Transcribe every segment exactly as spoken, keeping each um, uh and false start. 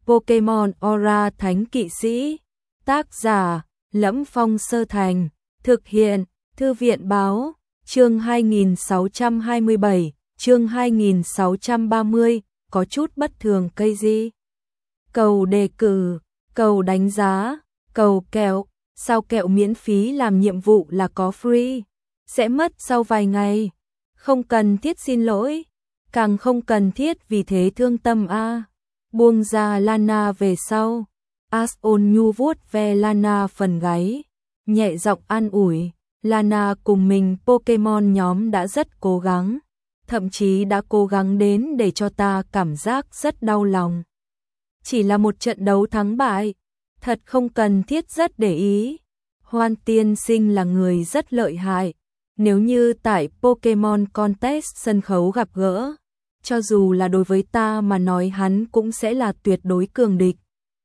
Pokemon Aura Thánh Kỵ Sĩ. Tác giả: Lẫm Phong Sơ Thành. Thực hiện: Thư viện báo. Chương hai nghìn sáu trăm hai mươi bảy, chương hai nghìn sáu trăm ba mươi, có chút bất thường cây gì? Cầu đề cử, cầu đánh giá, cầu kẹo, sao kẹo miễn phí làm nhiệm vụ là có free, sẽ mất sau vài ngày. Không cần thiết xin lỗi, càng không cần thiết vì thế thương tâm a. Buông ra Lana về sau. Ash ôn nhu vuốt ve Lana phần gáy, nhẹ giọng an ủi. Lana cùng mình Pokemon nhóm đã rất cố gắng, thậm chí đã cố gắng đến để cho ta cảm giác rất đau lòng. Chỉ là một trận đấu thắng bại, thật không cần thiết rất để ý. Hoan tiên sinh là người rất lợi hại, nếu như tại Pokemon Contest sân khấu gặp gỡ, cho dù là đối với ta mà nói hắn cũng sẽ là tuyệt đối cường địch.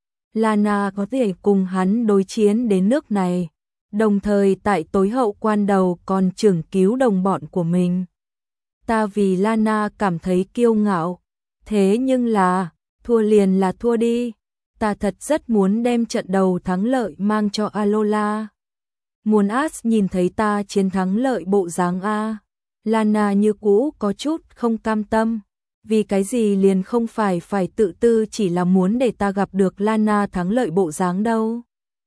Lana có thể cùng hắn đối chiến đến nước này, đồng thời tại tối hậu quan đầu còn trưởng cứu đồng bọn của mình. Ta vì Lana cảm thấy kiêu ngạo, thế nhưng là, thua liền là thua đi. Ta thật rất muốn đem trận đầu thắng lợi mang cho Alola. Muốn Ash nhìn thấy ta chiến thắng lợi bộ dáng a. Lana như cũ có chút không cam tâm. Vì cái gì liền không phải phải tự tư chỉ là muốn để ta gặp được Lana thắng lợi bộ dáng đâu.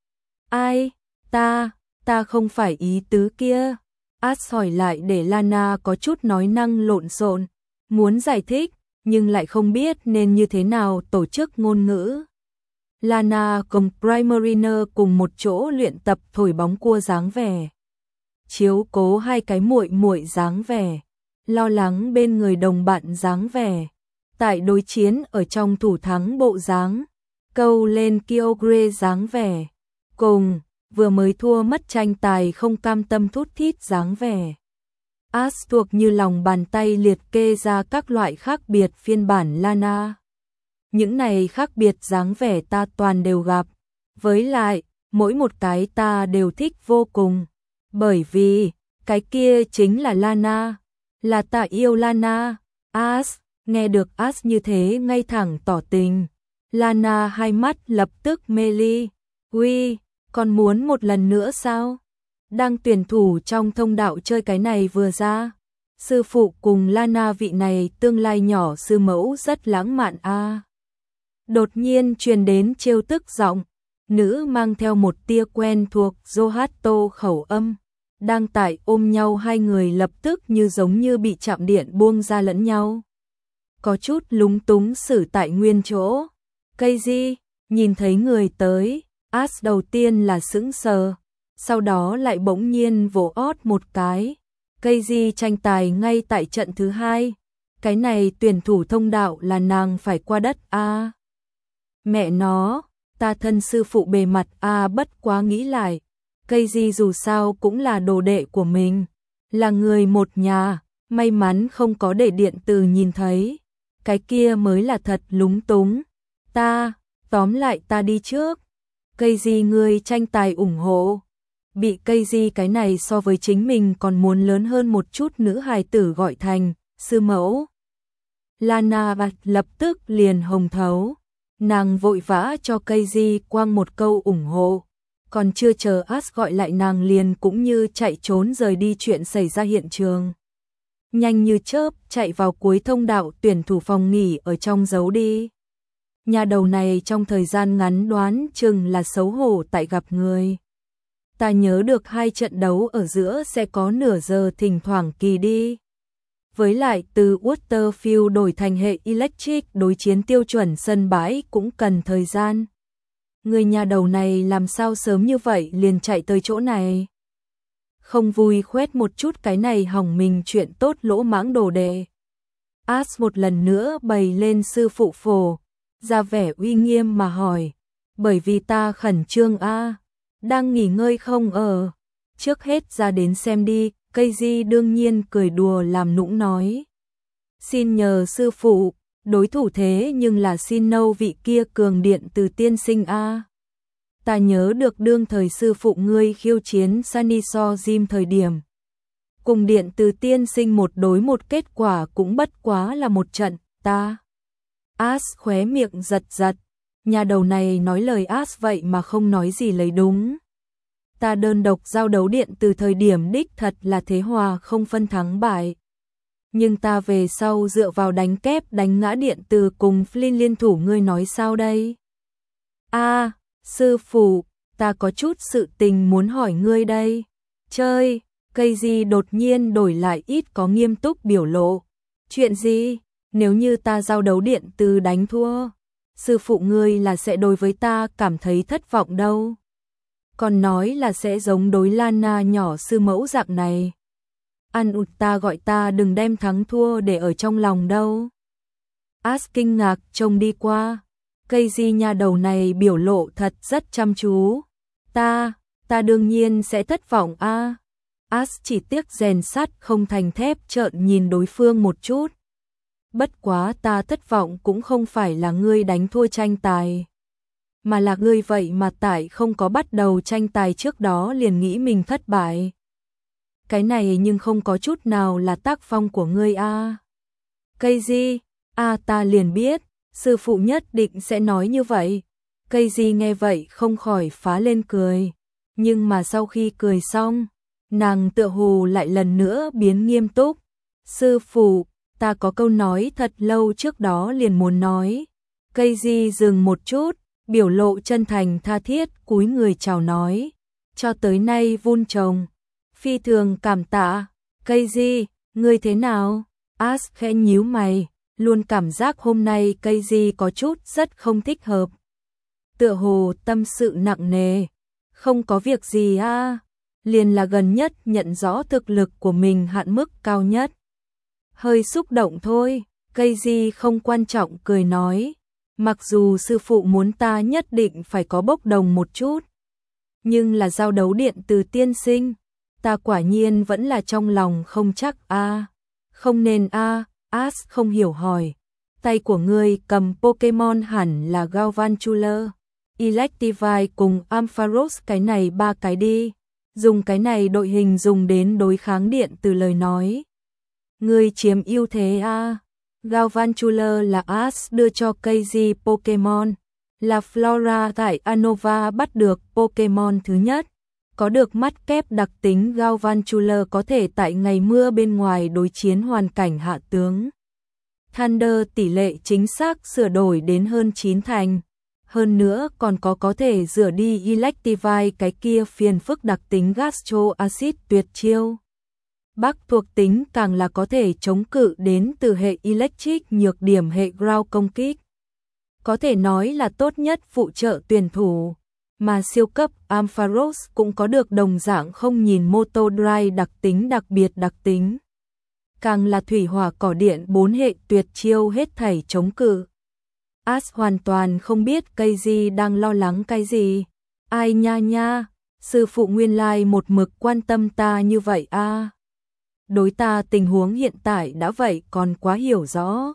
Ai? Ta, ta không phải ý tứ kia. Ash hỏi lại để Lana có chút nói năng lộn xộn, muốn giải thích, nhưng lại không biết nên như thế nào tổ chức ngôn ngữ. Lana cùng Primarina cùng một chỗ luyện tập thổi bóng cua dáng vẻ, chiếu cố hai cái muội muội dáng vẻ, lo lắng bên người đồng bạn dáng vẻ, tại đối chiến ở trong thủ thắng bộ dáng, câu lên Kyogre dáng vẻ, cùng vừa mới thua mất tranh tài không cam tâm thút thít dáng vẻ. Ash thuộc như lòng bàn tay liệt kê ra các loại khác biệt phiên bản Lana. Những này khác biệt dáng vẻ ta toàn đều gặp, với lại, mỗi một cái ta đều thích vô cùng, bởi vì, cái kia chính là Lana, là ta yêu Lana. Ash, nghe được Ash như thế ngay thẳng tỏ tình, Lana hai mắt lập tức mê ly. Uy, còn muốn một lần nữa sao? Đang tuyển thủ trong thông đạo chơi cái này vừa ra. Sư phụ cùng Lana vị này tương lai nhỏ sư mẫu rất lãng mạn a. À. Đột nhiên truyền đến trêu tức giọng, nữ mang theo một tia quen thuộc Zohato khẩu âm. Đang tại ôm nhau hai người lập tức như giống như bị chạm điện buông ra lẫn nhau. Có chút lúng túng xử tại nguyên chỗ. Cây gì? Nhìn thấy người tới, Ash đầu tiên là sững sờ, sau đó lại bỗng nhiên vỗ ót một cái. Cây gì tranh tài ngay tại trận thứ hai. Cái này tuyển thủ thông đạo là nàng phải qua đất a. À. Mẹ nó, ta thân sư phụ bề mặt a à, bất quá nghĩ lại. Cây gì dù sao cũng là đồ đệ của mình, là người một nhà, may mắn không có để điện tử nhìn thấy. Cái kia mới là thật lúng túng. Ta, tóm lại ta đi trước. Cây gì người tranh tài ủng hộ. Bị cây gì cái này so với chính mình còn muốn lớn hơn một chút nữ hài tử gọi thành sư mẫu. Lana bạch lập tức liền hồng thấu. Nàng vội vã cho cây gì quang một câu ủng hộ. Còn chưa chờ Ash gọi lại nàng liền cũng như chạy trốn rời đi chuyện xảy ra hiện trường. Nhanh như chớp chạy vào cuối thông đạo tuyển thủ phòng nghỉ ở trong giấu đi. Nhà đầu này trong thời gian ngắn đoán chừng là xấu hổ tại gặp người. Ta nhớ được hai trận đấu ở giữa sẽ có nửa giờ thỉnh thoảng kỳ đi. Với lại từ Waterfield đổi thành hệ Electric đối chiến tiêu chuẩn sân bãi cũng cần thời gian. Người nhà đầu này làm sao sớm như vậy liền chạy tới chỗ này. Không vui khoét một chút cái này hỏng mình chuyện tốt lỗ mãng đồ đệ. Ash một lần nữa bày lên sư phụ phổ, ra vẻ uy nghiêm mà hỏi. Bởi vì ta khẩn trương a. À. Đang nghỉ ngơi không ở. Trước hết ra đến xem đi. Cây di đương nhiên cười đùa làm nũng nói. Xin nhờ sư phụ, đối thủ thế nhưng là xin nâu vị kia cường điện từ tiên sinh a. À. Ta nhớ được đương thời sư phụ ngươi khiêu chiến Saniso Gym thời điểm. Cùng điện từ tiên sinh một đối một kết quả cũng bất quá là một trận, ta. Ash khóe miệng giật giật, Nhà đầu này nói lời As vậy mà không nói gì lấy đúng. Ta đơn độc giao đấu điện từ thời điểm đích thật là thế hòa không phân thắng bại. Nhưng ta về sau dựa vào đánh kép đánh ngã điện từ cùng Flynn liên thủ, ngươi nói sao đây? A, à, sư phụ, ta có chút sự tình muốn hỏi ngươi đây. Chơi, cây gì đột nhiên đổi lại ít có nghiêm túc biểu lộ. Chuyện gì? Nếu như ta giao đấu điện từ đánh thua, sư phụ ngươi là sẽ đối với ta cảm thấy thất vọng đâu. Còn nói là sẽ giống đối Lana nhỏ sư mẫu dạng này. An ụt ta gọi ta đừng đem thắng thua để ở trong lòng đâu. As kinh ngạc trông đi qua. Cây di nhà đầu này biểu lộ thật rất chăm chú. Ta, ta đương nhiên sẽ thất vọng a. À. As chỉ tiếc rèn sắt không thành thép trợn nhìn đối phương một chút. Bất quá ta thất vọng cũng không phải là ngươi đánh thua tranh tài, mà là ngươi vậy mà tại không có bắt đầu tranh tài trước đó liền nghĩ mình thất bại. Cái này nhưng không có chút nào là tác phong của ngươi a. À. Cây di, a à, ta liền biết, sư phụ nhất định sẽ nói như vậy. Cây di nghe vậy không khỏi phá lên cười, nhưng mà sau khi cười xong, nàng tựa hồ lại lần nữa biến nghiêm túc. Sư phụ, ta có câu nói thật lâu trước đó liền muốn nói. Cây di dừng một chút, biểu lộ chân thành tha thiết cúi người chào nói. Cho tới nay vun trồng, phi thường cảm tạ. Cây di, ngươi thế nào? As khẽ nhíu mày, luôn cảm giác hôm nay cây di có chút rất không thích hợp. Tựa hồ tâm sự nặng nề. Không có việc gì a, à. Liền là gần nhất nhận rõ thực lực của mình hạn mức cao nhất. Hơi xúc động thôi, cây di không quan trọng cười nói. Mặc dù sư phụ muốn ta nhất định phải có bốc đồng một chút, nhưng là giao đấu điện từ tiên sinh, ta quả nhiên vẫn là trong lòng không chắc a. À. Không nên a, à. As không hiểu hỏi. Tay của ngươi cầm Pokemon hẳn là Galvantula, Electivire cùng Ampharos, cái này ba cái đi. Dùng cái này đội hình dùng đến đối kháng điện từ lời nói. Ngươi chiếm ưu thế a. À. Galvantula là As đưa cho cây di Pokemon, là Flora tại Unova bắt được Pokemon thứ nhất. Có được mắt kép đặc tính, Galvantula có thể tại ngày mưa bên ngoài đối chiến hoàn cảnh hạ tướng Thunder, tỷ lệ chính xác sửa đổi đến hơn chín thành. Hơn nữa còn có có thể rửa đi Electivire cái kia phiền phức đặc tính Gastro Acid tuyệt chiêu. Bắc thuộc tính càng là có thể chống cự đến từ hệ Electric nhược điểm hệ Ground công kích. Có thể nói là tốt nhất phụ trợ tuyển thủ. Mà siêu cấp Ampharos cũng có được đồng dạng không nhìn Moto Dry đặc tính đặc biệt đặc tính. Càng là thủy hỏa cỏ điện bốn hệ tuyệt chiêu hết thảy chống cự. As hoàn toàn không biết cây gì đang lo lắng cái gì. Ai nha nha, sư phụ nguyên lai một mực quan tâm ta như vậy a. À. Đối ta tình huống hiện tại đã vậy còn quá hiểu rõ.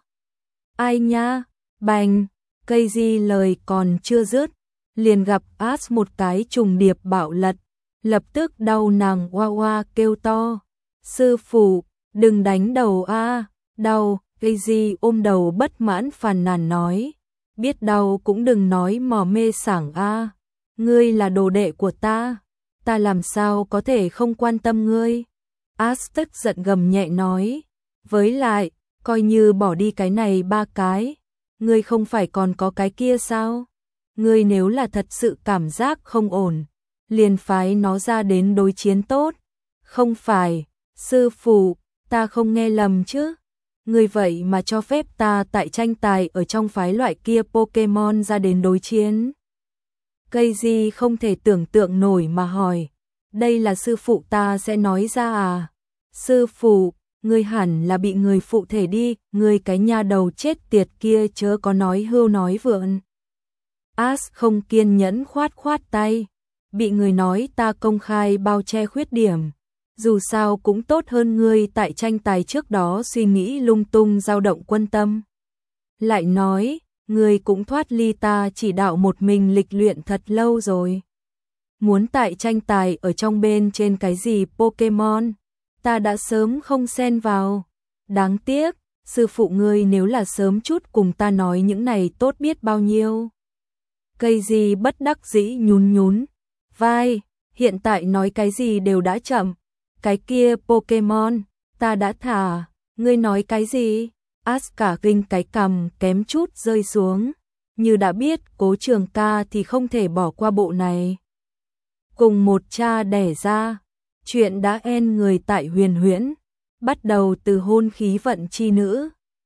Ai nha, bành, cây gì lời còn chưa dứt, liền gặp As một cái trùng điệp bạo lật, lập tức đau nàng oa oa kêu to. Sư phụ, đừng đánh đầu a, à, đau. Cây gì ôm đầu bất mãn phàn nàn nói. Biết đau cũng đừng nói mò mê sảng a. À. Ngươi là đồ đệ của ta, ta làm sao có thể không quan tâm ngươi. As tức giận gầm nhẹ nói. Với lại, coi như bỏ đi cái này ba cái, ngươi không phải còn có cái kia sao? Ngươi nếu là thật sự cảm giác không ổn, liền phái nó ra đến đối chiến tốt. Không phải, sư phụ, ta không nghe lầm chứ? Ngươi vậy mà cho phép ta tại tranh tài ở trong phái loại kia Pokemon ra đến đối chiến. Cây gì không thể tưởng tượng nổi mà hỏi. Đây là sư phụ ta sẽ nói ra à? Sư phụ, ngươi hẳn là bị người phụ thể đi, ngươi cái nha đầu chết tiệt kia chớ có nói hưu nói vượn. As không kiên nhẫn khoát khoát tay. Bị người nói ta công khai bao che khuyết điểm. Dù sao cũng tốt hơn ngươi tại tranh tài trước đó suy nghĩ lung tung dao động quân tâm. Lại nói, ngươi cũng thoát ly ta chỉ đạo một mình lịch luyện thật lâu rồi. Muốn tại tranh tài ở trong bên trên cái gì Pokemon, ta đã sớm không xen vào. Đáng tiếc, sư phụ ngươi nếu là sớm chút cùng ta nói những này tốt biết bao nhiêu. Cây gì bất đắc dĩ nhún nhún vai, hiện tại nói cái gì đều đã chậm. Cái kia Pokemon, ta đã thả, ngươi nói cái gì? Asuka ginh cái cằm kém chút rơi xuống, như đã biết Cố Trường Ca thì không thể bỏ qua bộ này. Cùng một cha đẻ ra, chuyện đã en người tại Huyền Huyễn, bắt đầu từ hôn khí vận chi nữ,